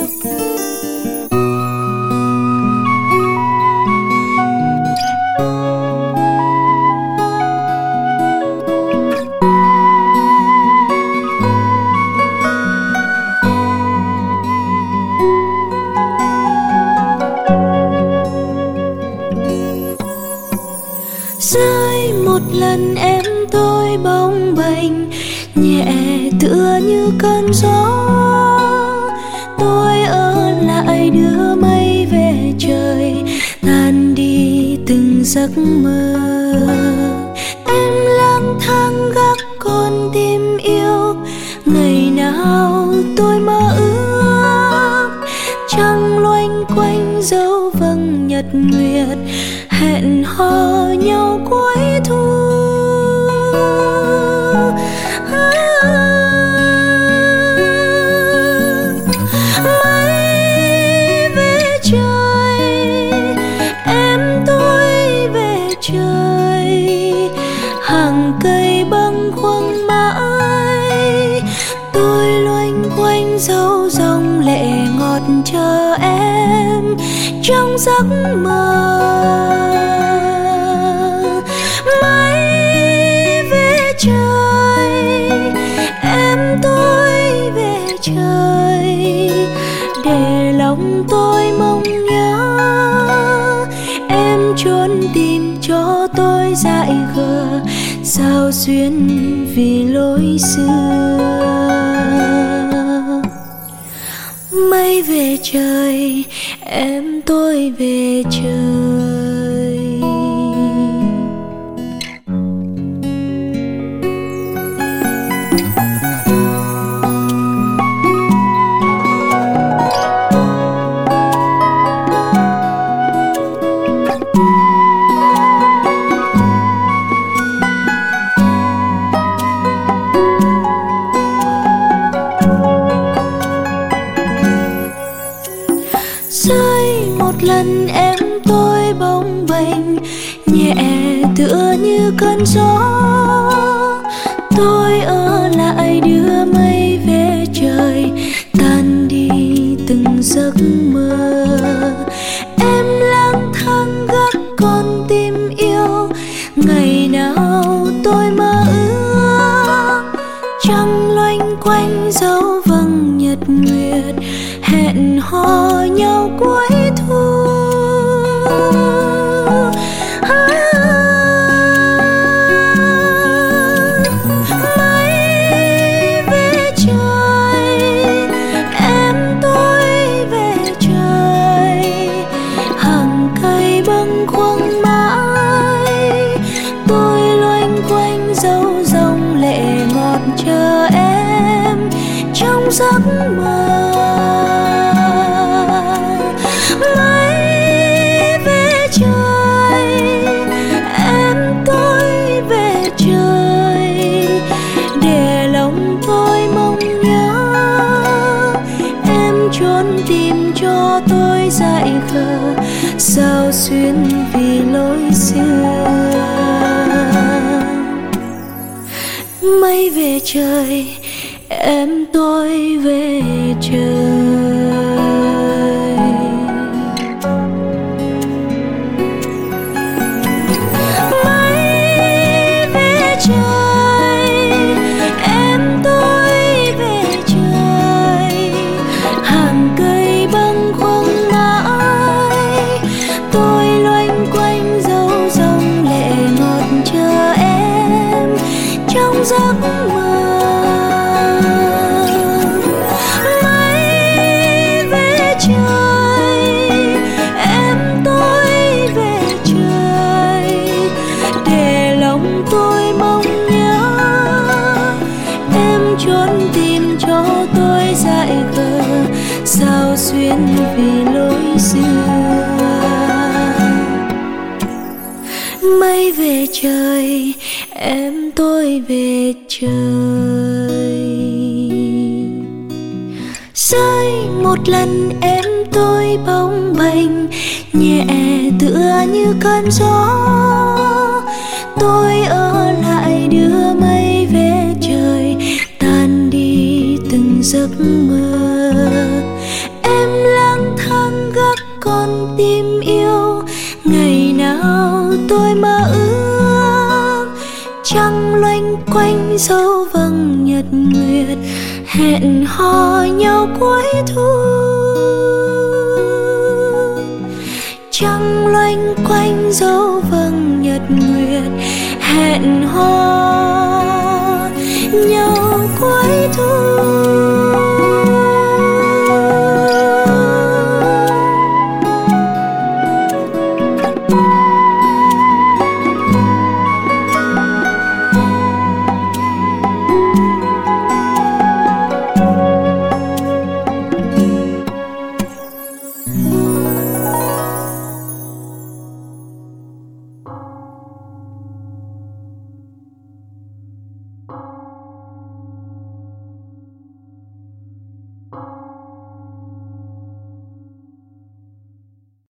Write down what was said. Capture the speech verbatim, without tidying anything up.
Rơi một lần em tôi bồng bềnh, nhẹ tựa như cơn gió. Tôi ở lại đưa mây về trời, tan đi từng giấc mơ. Em lang thang gác con tim yêu, ngày nào tôi mơ ước. Trăng loanh quanh dấu vầng nhật nguyệt, hẹn hò nhau cuối thu. Mây về trời, em tôi về trời, hàng cây bâng khuâng mãi. Tôi loanh quanh dấu dòng lệ ngọt chờ em trong giấc mơ. Mây về trời, em tôi về trời, để lòng tôi mong nhớ. Em trốn tìm cho tôi dại khờ, sao xuyên vì lối xưa. Mây về trời, em tôi về trời. Rơi một lần em tôi bồng bềnh, nhẹ tựa như cơn gió. Tôi ở lại đưa mây về trời, tan đi từng giấc mơ. Em lang thang gác con tim yêu, ngày nào tôi mơ ước. Trăng loanh quanh dấu vầng nhật nguyệt, hẹn hò nhau cuối thu. À, mây về trời, em tôi về trời, hàng cây bâng khuâng mãi. Tôi loanh quanh dấu dòng lệ ngọt chờ em trong giấc mơ. Trốn tìm cho tôi dại khờ, sao xuyên vì lối xưa. Mây về trời, em tôi về trời. Mây về trời, em tôi về trời, hàng cây bâng khuâng mãi. Tôi loanh quanh dấu dòng lệ ngọt chờ em trong giấc mơ. Mây về trời, em tôi về trời, để lòng tôi mong nhớ. Em trốn tìm cho tôi dại khờ, sao xuyên vì lối xưa. Mây về trời, em tôi về trời. Rơi một lần em tôi bồng bềnh, nhẹ tựa như cơn gió. Tôi ở lại đưa mây về trời, tan đi từng giấc mơ. Em dấu vầng nhật nguyệt, hẹn hò nhau cuối thu. Trăng loanh quanh dấu vầng nhật nguyệt, hẹn hò